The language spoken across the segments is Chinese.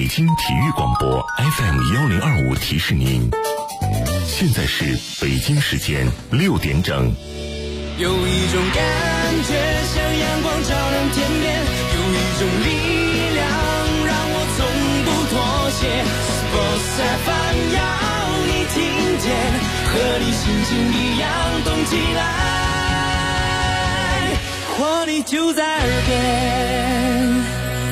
北京体育广播 FM1025提示您，现在是北京时间6点整。 有一种感觉像阳光照亮天边，有一种力量让我从不妥协。Sports FM 要你听见，和你心情一样动起来，活力就在耳边。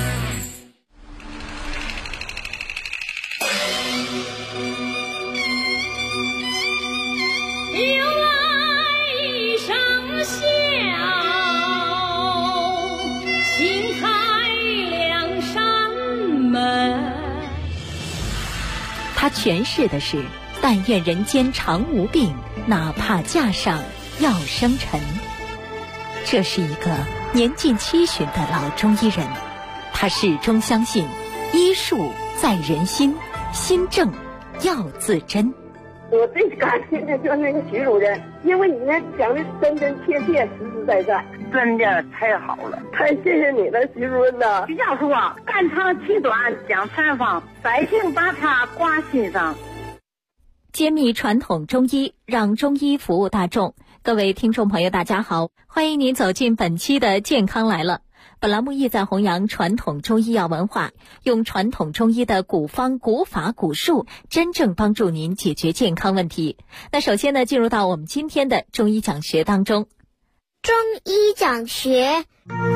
他诠释的是但愿人间常无病，哪怕架上要生尘。这是一个年近70的老中医人，他始终相信医术在人心，心正要自珍。 我最感谢的就是那个徐主任，因为你那讲的真真切切，实实在在， 真的太好了， 太谢谢你了，徐主任呐！ 徐教授啊，肝长气短讲采访，百姓把它挂心上。 揭秘传统中医，让中医服务大众。各位听众朋友大家好，欢迎您走进本期的健康来了。本栏目意在弘扬传统中医药文化，用传统中医的古方、古法、古术，真正帮助您解决健康问题。那首先呢，进入到我们今天的中医讲学当中。 中医讲学，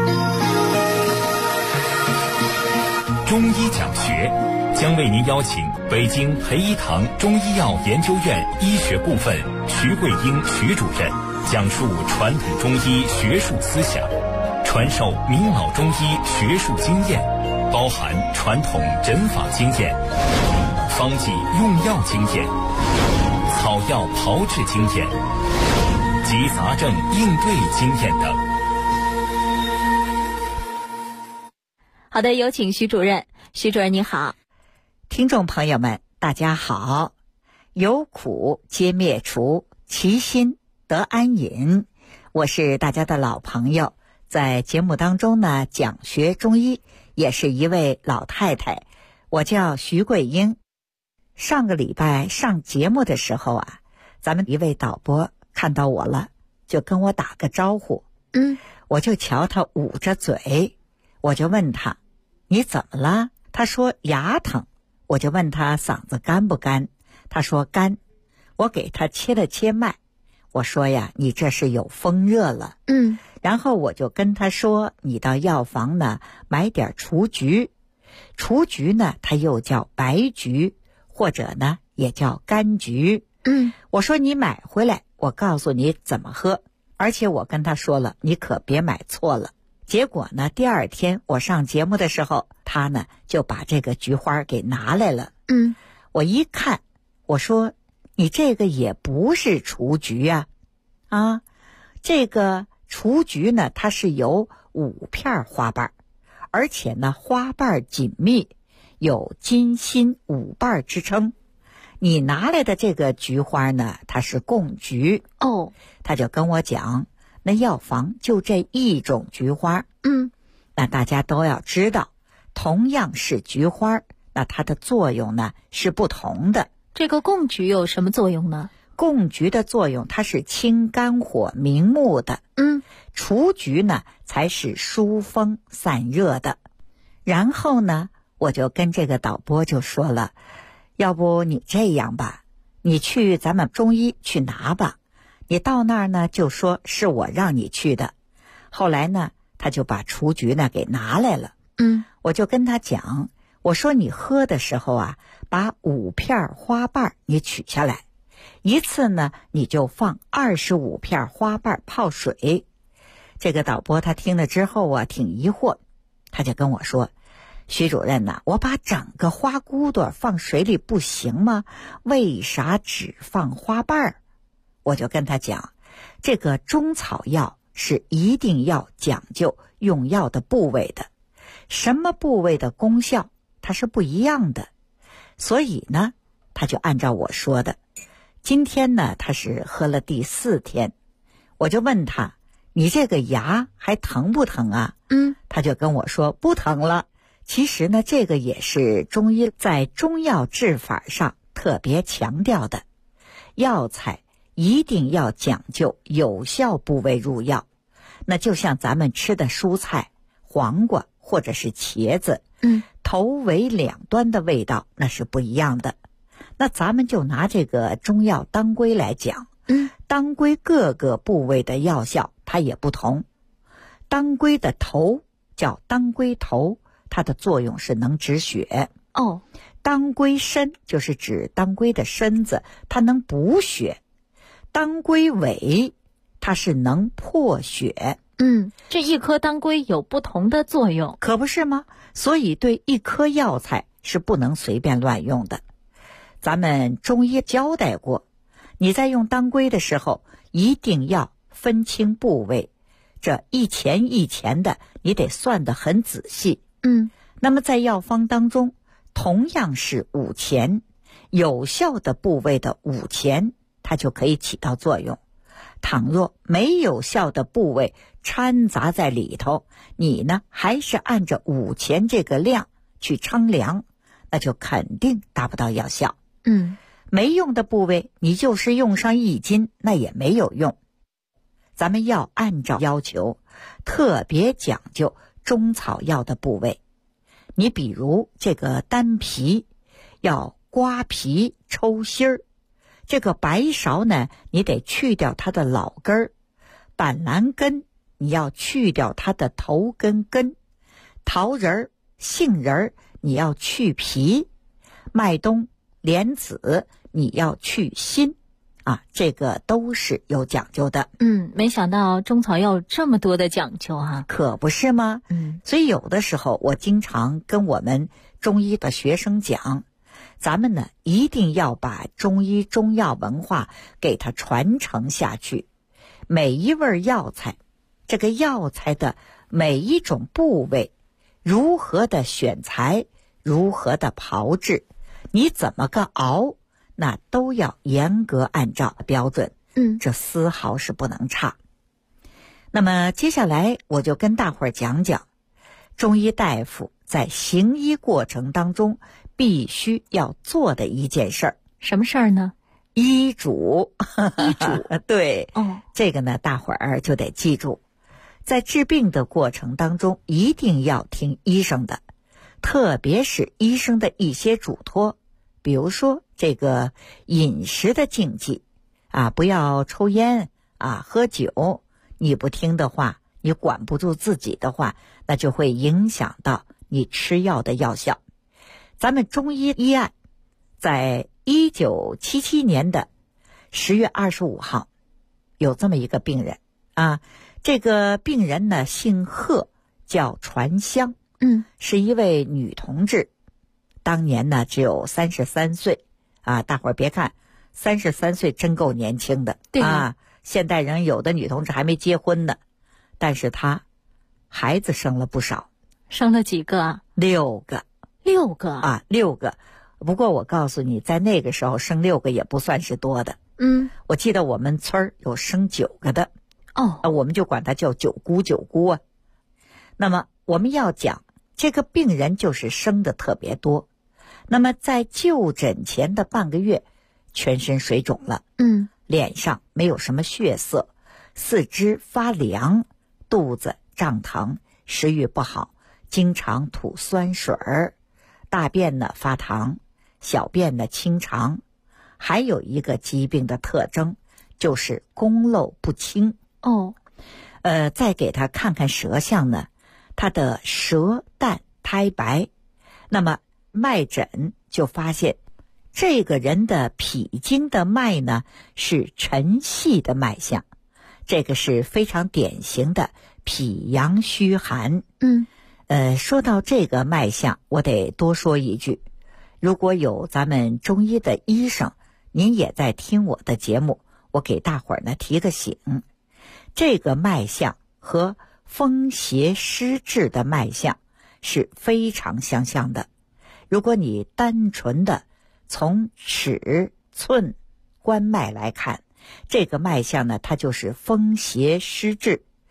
中医讲学将为您邀请北京培一堂中医药研究院医学部分徐桂英徐主任讲述传统中医学术思想，传授名老中医学术经验，包含传统诊法经验、方剂用药经验、草药炮制经验及杂症应对经验等。 好的，有请徐主任。徐主任你好。 听众朋友们大家好。有苦皆灭除，其心得安隐。我是大家的老朋友，在节目当中呢讲学中医，也是一位老太太，我叫徐桂英。上个礼拜上节目的时候啊，咱们一位导播看到我了，就跟我打个招呼。我就瞧他捂着嘴，我就问他你怎么了？他说牙疼。我就问他嗓子干不干？他说干。我给他切了切脉，我说呀，你这是有风热了。然后我就跟他说，你到药房呢买点雏菊。雏菊呢它又叫白菊，或者呢也叫柑橘。我说你买回来，我告诉你怎么喝，而且我跟他说了，你可别买错了。结果呢第二天我上节目的时候，他呢就把这个菊花给拿来了。我一看，我说你这个也不是雏菊啊，这个雏菊呢它是由5片花瓣，而且呢花瓣紧密，有金心5瓣之称。你拿来的这个菊花呢它是贡菊。他就跟我讲，那药房就这一种菊花。那大家都要知道，同样是菊花，那它的作用呢是不同的。 这个贡菊有什么作用呢？ 贡菊的作用它是清肝火明目的。雏菊呢才是疏风散热的。然后呢我就跟这个导播就说了，要不你这样吧，你去咱们中医去拿吧，你到那儿呢就说是我让你去的。后来呢他就把雏菊呢给拿来了。我就跟他讲，我说你喝的时候啊，把5片花瓣你取下来，一次呢你就放25片花瓣泡水。这个导播他听了之后啊挺疑惑，他就跟我说，徐主任呐，我把整个花骨朵放水里不行吗？为啥只放花瓣？我就跟他讲，这个中草药是一定要讲究用药的部位的，什么部位的功效它是不一样的。所以呢他就按照我说的，今天呢他是喝了第4天，我就问他，你这个牙还疼不疼啊？他就跟我说不疼了， 其实呢，这个也是中医在中药治法上特别强调的，药材一定要讲究有效部位入药。那就像咱们吃的蔬菜，黄瓜或者是茄子，头尾两端的味道那是不一样的。那咱们就拿这个中药当归来讲，当归各个部位的药效它也不同。当归的头叫当归头，它的作用是能止血。当归身就是指当归的身子，它能补血。当归尾它是能破血。 这一颗当归有不同的作用， 可不是吗？所以对一颗药材是不能随便乱用的。咱们中医交代过，你在用当归的时候一定要分清部位，这一钱一钱的你得算得很仔细。那么在药方当中同样是5钱，有效的部位的5钱它就可以起到作用。倘若没有效的部位掺杂在里头，你呢还是按着5钱这个量去称量，那就肯定达不到药效。没用的部位你就是用上1斤那也没有用。咱们要按照要求，特别讲究中草药的部位。你比如这个丹皮要刮皮抽心儿，这个白芍呢你得去掉它的老根儿，板蓝根你要去掉它的头跟根，桃仁杏仁你要去皮，麦冬莲子你要去心这个都是有讲究的。 没想到中草药有这么多的讲究啊。 可不是吗？所以有的时候我经常跟我们中医的学生讲，咱们呢一定要把中医中药文化给它传承下去。每一味药材，这个药材的每一种部位，如何的选材，如何的炮制，你怎么个熬，那都要严格按照标准。这丝毫是不能差。那么接下来我就跟大伙儿讲讲中医大夫在行医过程当中必须要做的一件事儿。 什么事儿呢？ 医嘱。 医嘱对，这个呢大伙儿就得记住，在治病的过程当中一定要听医生的，特别是医生的一些嘱托，比如说这个饮食的禁忌不要抽烟喝酒，你不听的话，你管不住自己的话，那就会影响到你吃药的药效。咱们中医医案在1977年的10月25号有这么一个病人这个病人呢姓贺，叫传香，是一位女同志，当年呢只有33岁大伙儿别看33岁真够年轻的。 对现代人有的女同志还没结婚呢，但是她孩子生了不少。 生了几个啊 ？6个。 6个 6个。不过我告诉你，在那个时候生6个也不算是多的。我记得我们村有生9个的。我们就管它叫9姑。那么我们要讲这个病人就是生的特别多，那么在就诊前的半个月全身水肿了，脸上没有什么血色，四肢发凉，肚子胀疼，食欲不好，经常吐酸水儿，大便呢发糖，小便呢清长，还有一个疾病的特征就是宫漏不清。再给他看看舌象呢，他的舌淡苔白，那么脉诊就发现这个人的脾经的脉呢是沉细的脉象，这个是非常典型的脾阳虚寒。说到这个脉象，我得多说一句，如果有咱们中医的医生，您也在听我的节目，我给大伙儿呢提个醒，这个脉象和风邪湿滞的脉象是非常相像的。如果你单纯的从尺寸关脉来看，这个脉象呢它就是风邪湿滞。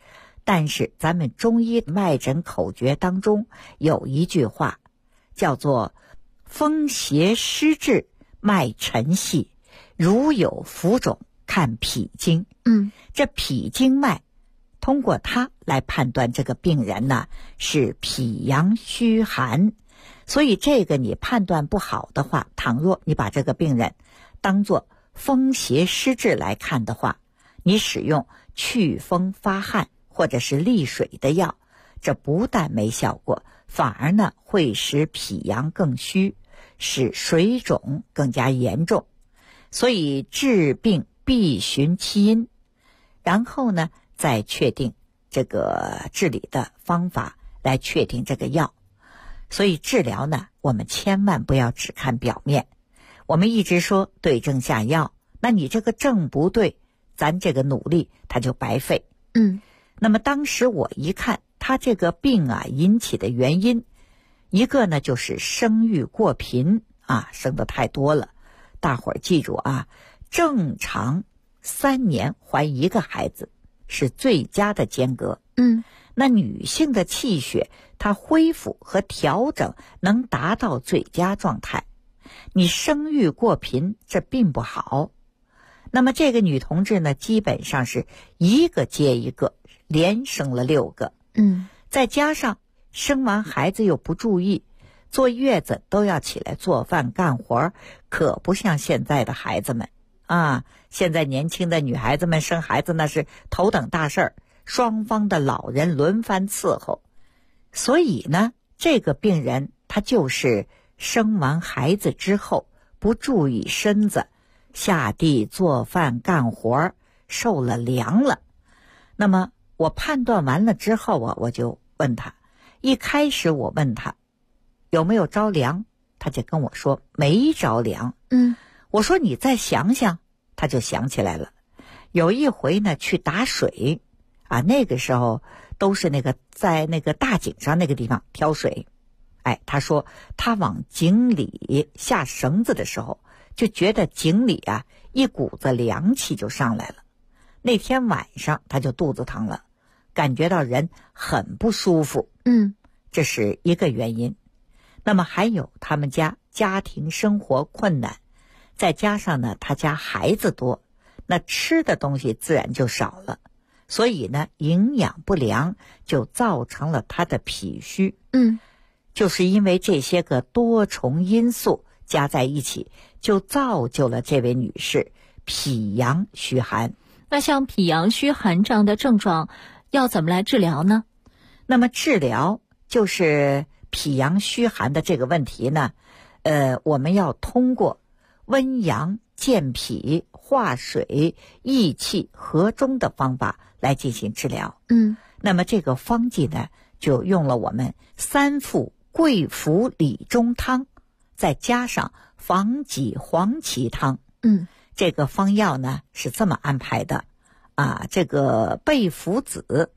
但是咱们中医脉诊口诀当中有一句话叫做风邪湿滞，脉沉细，如有浮肿，看脾经。这脾经脉通过它来判断这个病人呢是脾阳虚寒。所以这个你判断不好的话，倘若你把这个病人当作风邪湿滞来看的话，你使用祛风发汗或者是利水的药，这不但没效果，反而呢会使脾阳更虚，使水肿更加严重。所以治病必寻其因，然后呢再确定这个治理的方法，来确定这个药。所以治疗呢，我们千万不要只看表面。我们一直说对症下药，那你这个症不对，咱这个努力它就白费。那么当时我一看他这个病啊引起的原因，一个呢就是生育过频啊，生得太多了。大伙儿记住啊，正常3年怀一个孩子是最佳的间隔。那女性的气血它恢复和调整能达到最佳状态，你生育过频这并不好。那么这个女同志呢，基本上是一个接一个，连生了6个。再加上生完孩子又不注意，坐月子都要起来做饭干活，可不像现在的孩子们啊。现在年轻的女孩子们生孩子那是头等大事儿，双方的老人轮番伺候。所以呢，这个病人他就是生完孩子之后不注意身子，下地做饭干活，受了凉了。那么我判断完了之后啊，我就问他，一开始我问他有没有着凉，他就跟我说没着凉。我说你再想想，他就想起来了。有一回呢去打水啊，那个时候都是在那个大井上那个地方挑水。他说他往井里下绳子的时候，就觉得井里啊一股子凉气就上来了。那天晚上他就肚子疼了，感觉到人很不舒服。这是一个原因。那么还有他们家庭生活困难，再加上呢他家孩子多，那吃的东西自然就少了，所以呢营养不良就造成了他的脾虚。就是因为这些个多重因素加在一起，就造就了这位女士脾阳虚寒。 那像脾阳虚寒这样的症状要怎么来治疗呢？ 那么治疗就是脾阳虚寒的这个问题呢，我们要通过温阳健脾化水益气和中的方法来进行治疗。那么这个方剂呢，就用了我们3副桂附理中汤，再加上防己黄芪汤。这个方药呢是这么安排的啊，这个贝附子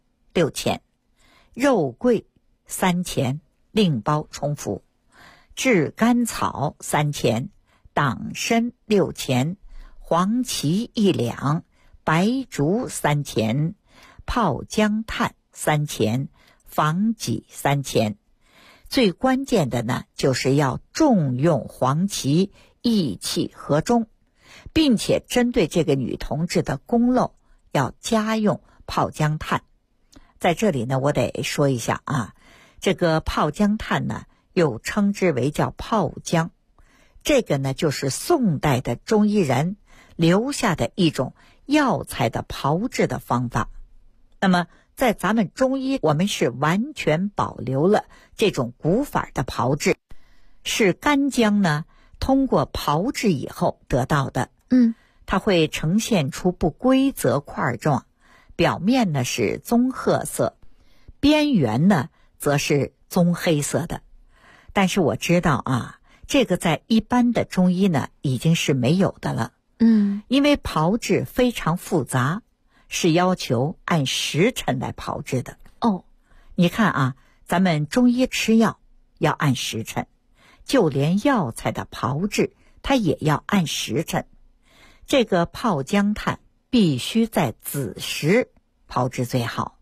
6钱，肉桂3钱，另包冲服；炙甘草3钱，党参6钱，黄芪1两，白术3钱，泡姜炭3钱，防己3钱。最关键的呢，就是要重用黄芪，益气和中，并且针对这个女同志的宫漏，要加用泡姜炭。在这里呢，我得说一下啊，这个泡姜炭呢，又称之为叫泡姜，这个呢就是宋代的中医人留下的一种药材的炮制的方法。那么在咱们中医，我们是完全保留了这种古法的炮制，是干姜呢通过炮制以后得到的。它会呈现出不规则块状，表面呢是棕褐色，边缘呢则是棕黑色的。但是我知道啊，这个在一般的中医呢已经是没有的了。因为炮制非常复杂，是要求按时辰来炮制的。你看啊，咱们中医吃药要按时辰，就连药材的炮制它也要按时辰。这个泡姜炭必须在子时炮制最好，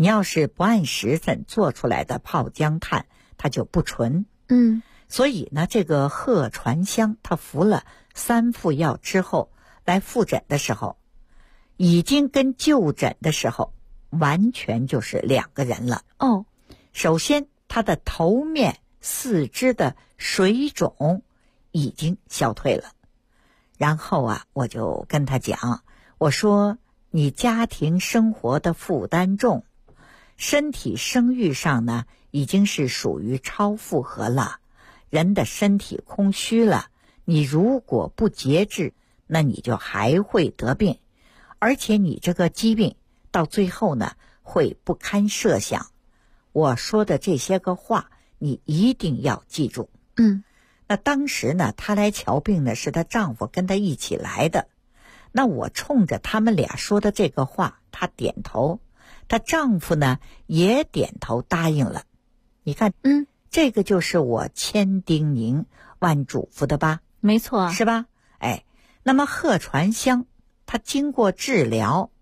你要是不按时辰做出来的泡姜炭，它就不纯。所以呢，这个鹤传香他服了3副药之后来复诊的时候，已经跟就诊的时候完全就是2个人了。首先他的头面4肢的水肿已经消退了。然后啊，我就跟他讲，我说你家庭生活的负担重，身体生育上呢已经是属于超负荷了，人的身体空虚了，你如果不节制，那你就还会得病，而且你这个疾病到最后呢会不堪设想。我说的这些个话你一定要记住。那当时呢，她来瞧病呢是她丈夫跟她一起来的，那我冲着他们俩说的这个话，她点头，她丈夫呢也点头答应了。你看，这个就是我千叮咛万嘱咐的吧？ 没错， 是吧？那么鹤传香她经过治疗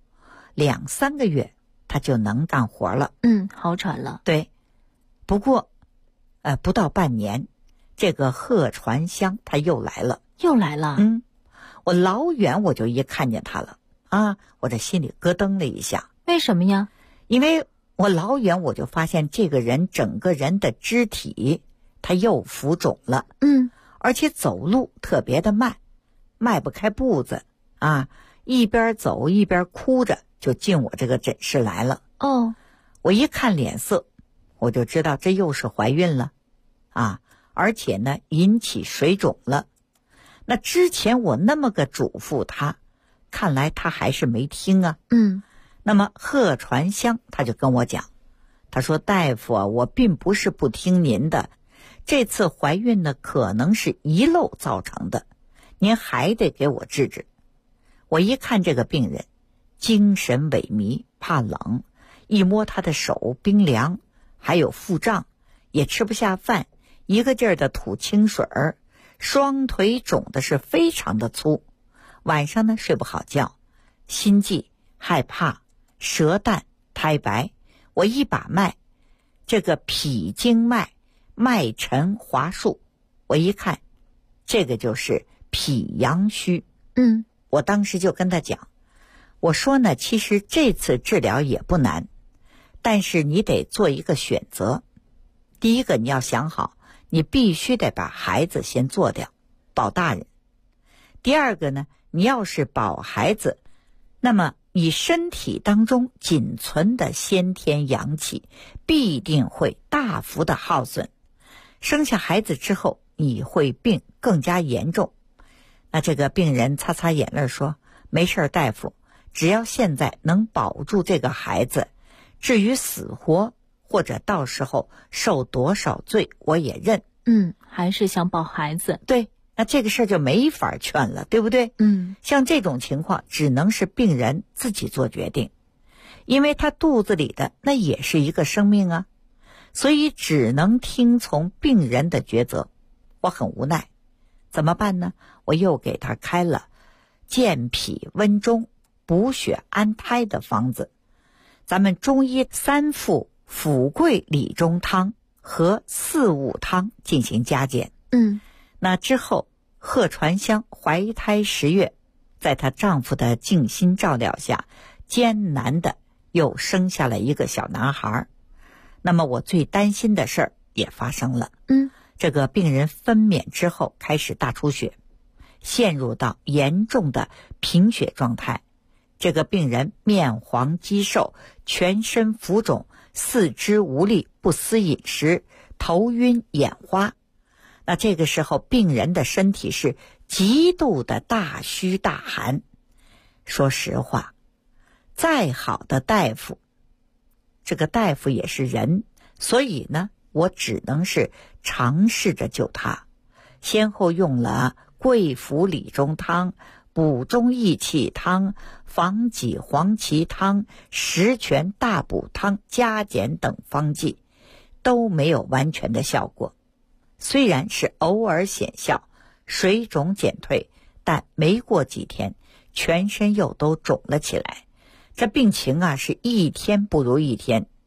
2-3个月，她就能干活了， 好转了。 对，不过不到半年，这个鹤传香它又来了。我老远我就一看见它了啊，我这心里咯噔了一下。 为什么呀？ 因为我老远我就发现这个人整个人的肢体他又浮肿了，而且走路特别的慢，迈不开步子啊，一边走一边哭着就进我这个诊室来了。我一看脸色，我就知道这又是怀孕了啊，而且呢引起水肿了。那之前我那么个嘱咐他，看来他还是没听啊。那么鹤传香他就跟我讲，他说大夫啊，我并不是不听您的，这次怀孕呢可能是遗漏造成的，您还得给我治治。我一看这个病人精神萎靡，怕冷，一摸他的手冰凉，还有腹胀，也吃不下饭，一个劲儿的吐清水儿，双腿肿的是非常的粗，晚上呢睡不好觉，心悸害怕，舌淡苔白。我一把脉，这个脾经脉脉沉滑数，我一看这个就是脾阳虚。我当时就跟他讲，我说呢，其实这次治疗也不难，但是你得做一个选择。第一个你要想好，你必须得把孩子先做掉，保大人。第二个呢，你要是保孩子，那么你身体当中仅存的先天阳气必定会大幅的耗损，生下孩子之后你会病更加严重。那这个病人擦擦眼泪说，没事大夫，只要现在能保住这个孩子，至于死活或者到时候受多少罪我也认。 还是想保孩子。 对，那这个事儿就没法劝了，对不对？像这种情况只能是病人自己做决定，因为他肚子里的那也是一个生命啊，所以只能听从病人的抉择。我很无奈，怎么办呢？我又给他开了健脾温中补血安胎的方子，咱们中医3副辅桂理中汤和四物汤进行加减。那之后鹤传香怀胎10月，在她丈夫的静心照料下，艰难的又生下了一个小男孩。那么我最担心的事儿也发生了。这个病人分娩之后开始大出血，陷入到严重的贫血状态。这个病人面黄肌瘦，全身浮肿，四肢无力，不思饮食，头晕眼花。那这个时候病人的身体是极度的大虚大寒。说实话，再好的大夫，这个大夫也是人，所以呢我只能是尝试着救他，先后用了桂附理中汤、补中益气汤、防己黄芪汤、十全大补汤加减等方剂，都没有完全的效果。虽然是偶尔显效，水肿减退，但没过几天全身又都肿了起来。这病情啊是一天不如一天，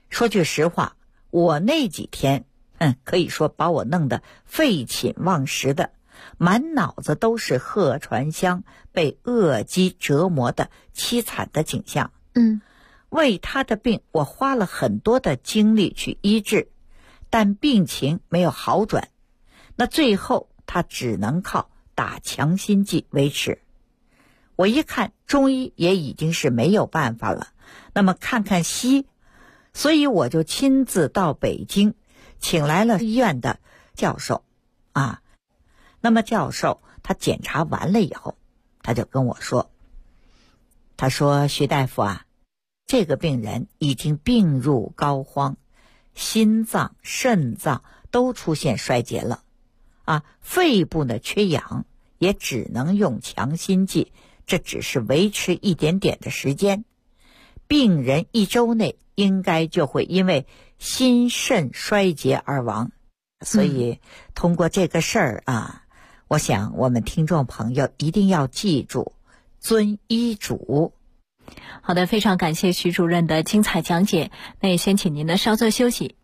说句实话，我那几天可以说把我弄得废寝忘食的，满脑子都是贺传香被恶鸡折磨的凄惨的景象。为他的病我花了很多的精力去医治，但病情没有好转，那最后他只能靠打强心剂维持。我一看中医也已经是没有办法了，那么看看西医，所以我就亲自到北京请来了医院的教授那么教授他检查完了以后，他就跟我说，他说徐大夫这个病人已经病入膏肓，心脏肾脏都出现衰竭了肺部呢缺氧，也只能用强心剂，这只是维持一点点的时间，病人1周内应该就会因为心肾衰竭而亡。所以通过这个事儿我想我们听众朋友一定要记住遵医嘱。 好的，非常感谢徐主任的精彩讲解，那也先请您呢稍作休息。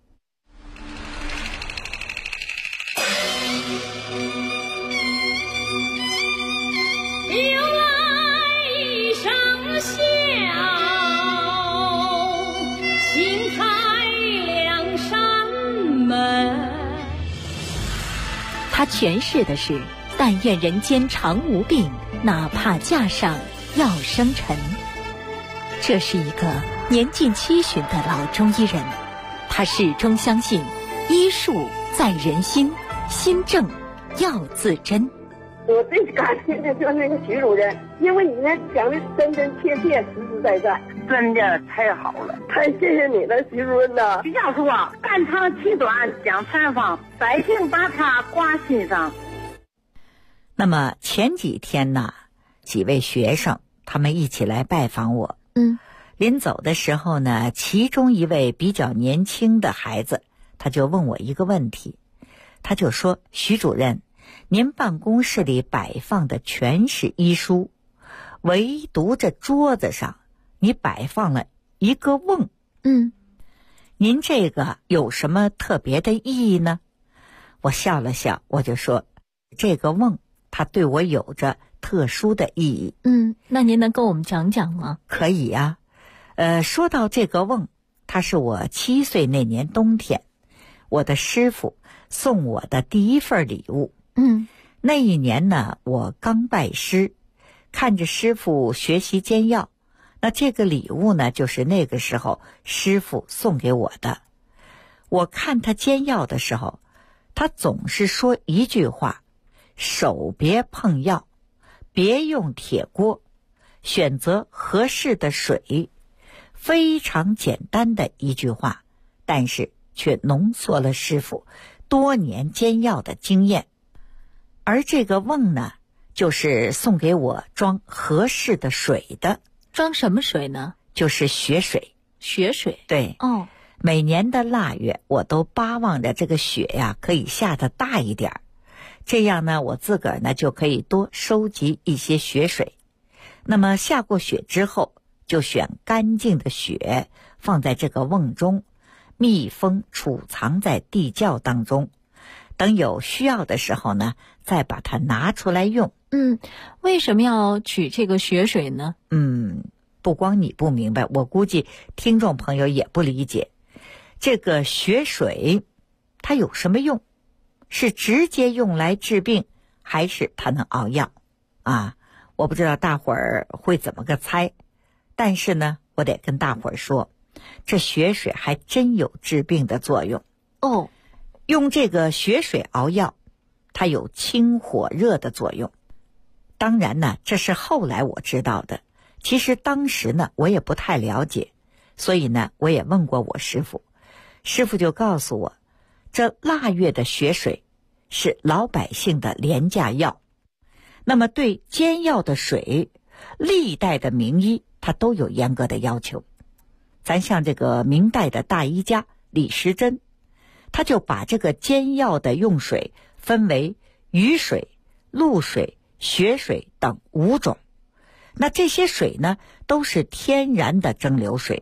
他诠释的是但愿人间常无病，哪怕架上要生尘。这是一个年近70的老中医人，他始终相信医术在人心，心正要自珍。 我最感谢的就是那个徐主任，因为你呢讲的真真切切，实实在在， 真的太好了， 太谢谢你了，徐主任呐。 徐教授肝长气短讲禅方，百姓把他挂心上。 那么前几天几位学生他们一起来拜访我，临走的时候呢，其中一位比较年轻的孩子，他就问我一个问题，他就说，徐主任，您办公室里摆放的全是医书，唯独这桌子上你摆放了一个瓮，您这个有什么特别的意义呢？我笑了笑，我就说，这个瓮它对我有着特殊的意义。 那您能跟我们讲讲吗？ 可以呀。说到这个瓮，它是我7岁那年冬天，我的师傅送我的第一份礼物。那一年呢，我刚拜师，看着师傅学习煎药，那这个礼物呢，就是那个时候师傅送给我的。我看他煎药的时候，他总是说一句话，手别碰药，别用铁锅，选择合适的水，非常简单的一句话，但是却浓缩了师傅多年煎药的经验。而这个瓮呢，就是送给我装合适的水的。 装什么水呢？ 就是雪水。 雪水？ 对。每年的腊月，我都巴望着这个雪可以下得大一点，这样呢，我自个儿呢就可以多收集一些雪水。那么下过雪之后，就选干净的雪放在这个瓮中，密封储藏在地窖当中，等有需要的时候呢，再把它拿出来用。 为什么要取这个雪水呢？ 不光你不明白，我估计听众朋友也不理解。这个雪水它有什么用？是直接用来治病，还是它能熬药我不知道大伙儿会怎么个猜，但是呢，我得跟大伙儿说，这雪水还真有治病的作用。用这个雪水熬药，它有清火热的作用。当然呢，这是后来我知道的，其实当时呢，我也不太了解，所以呢，我也问过我师傅，师傅就告诉我，这腊月的雪水是老百姓的廉价药。那么对煎药的水，历代的名医他都有严格的要求。咱像这个明代的大医家李时珍，他就把这个煎药的用水分为雨水、露水、雪水等5种。那这些水呢，都是天然的蒸馏水，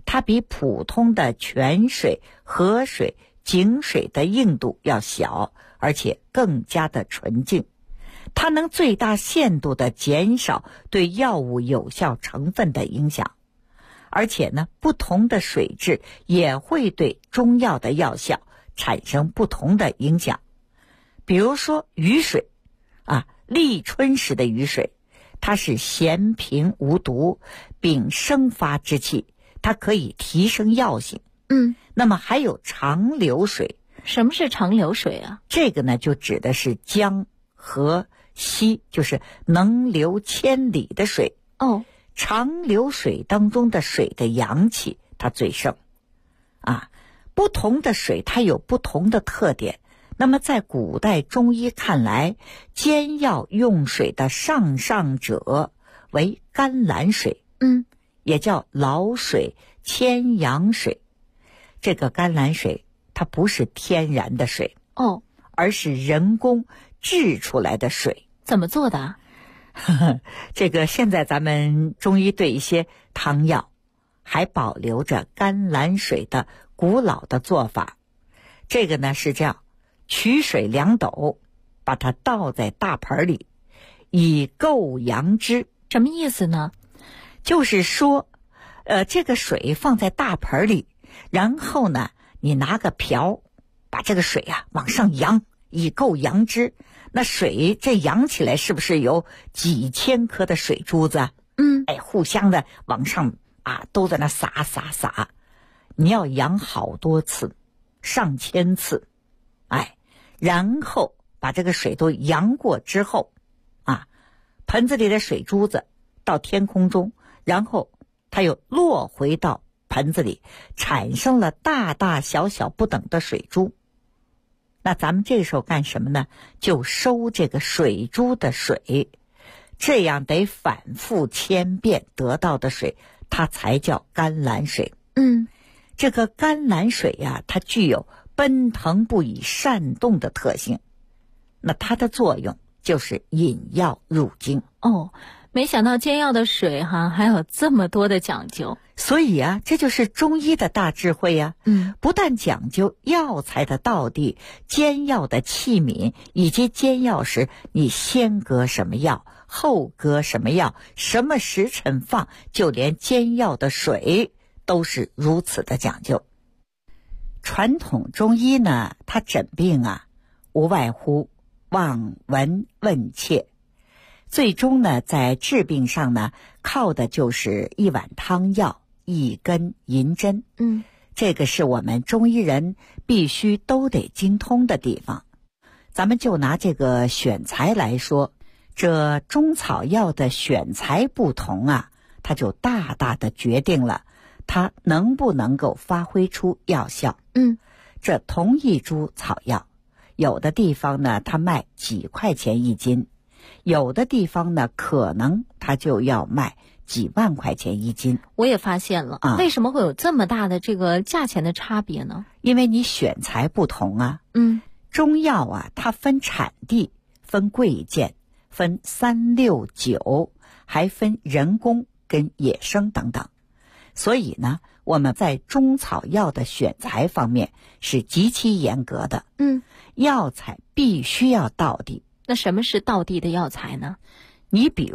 它比普通的泉水、河水、井水的硬度要小，而且更加的纯净。它能最大限度地减少对药物有效成分的影响，而且呢，不同的水质也会对中药的药效产生不同的影响。比如说雨水立春时的雨水，它是咸平无毒，秉生发之气，它可以提升药性。那么还有长流水。 什么是长流水啊？ 这个呢，就指的是江河溪，就是能流千里的水。长流水当中的水的阳气它最盛不同的水它有不同的特点。那么在古代中医看来，煎药用水的上者为甘蓝水，也叫老水、千阳水。这个甘蓝水它不是天然的水而是人工制出来的水。 怎么做的？ 这个现在咱们中医对一些汤药还保留着甘蓝水的古老的做法。这个呢是这样，取水2斗，把它倒在大盆里，以垢扬之。 什么意思呢？ 就是说这个水放在大盆里，然后呢你拿个瓢把这个水往上扬，以垢扬之。那水这扬起来是不是有几千颗的水珠子？互相的往上都在那洒。你要扬好多次，上千次，然后把这个水都扬过之后盆子里的水珠子到天空中，然后它又落回到盆子里，产生了大大小小不等的水珠。那咱们这个时候干什么呢？就收这个水珠的水，这样得反复千遍得到的水，它才叫甘蓝水。这个甘蓝水它具有奔腾不已、煽动的特性。那它的作用就是引药入经。 没想到煎药的水还有这么多的讲究。 所以这就是中医的大智慧不但讲究药材的道地、煎药的器皿，以及煎药时你先搁什么药，后搁什么药，什么时辰放，就连煎药的水都是如此的讲究。传统中医呢，它诊病无外乎望闻问切，最终呢在治病上呢靠的就是一碗汤药、一根银针。这个是我们中医人必须都得精通的地方。咱们就拿这个选材来说，这中草药的选材不同它就大大的决定了它能不能够发挥出药效。这同一株草药，有的地方呢它卖几块钱一斤，有的地方呢可能它就要卖几万块钱一斤。 我也发现了为什么会有这么大的这个价钱的差别呢？ 因为你选材不同中药它分产地、分贵贱、分3、6、9，还分人工跟野生等等。所以呢我们在中草药的选材方面是极其严格的。药材必须要道地。 那什么是道地的药材呢？ 你比如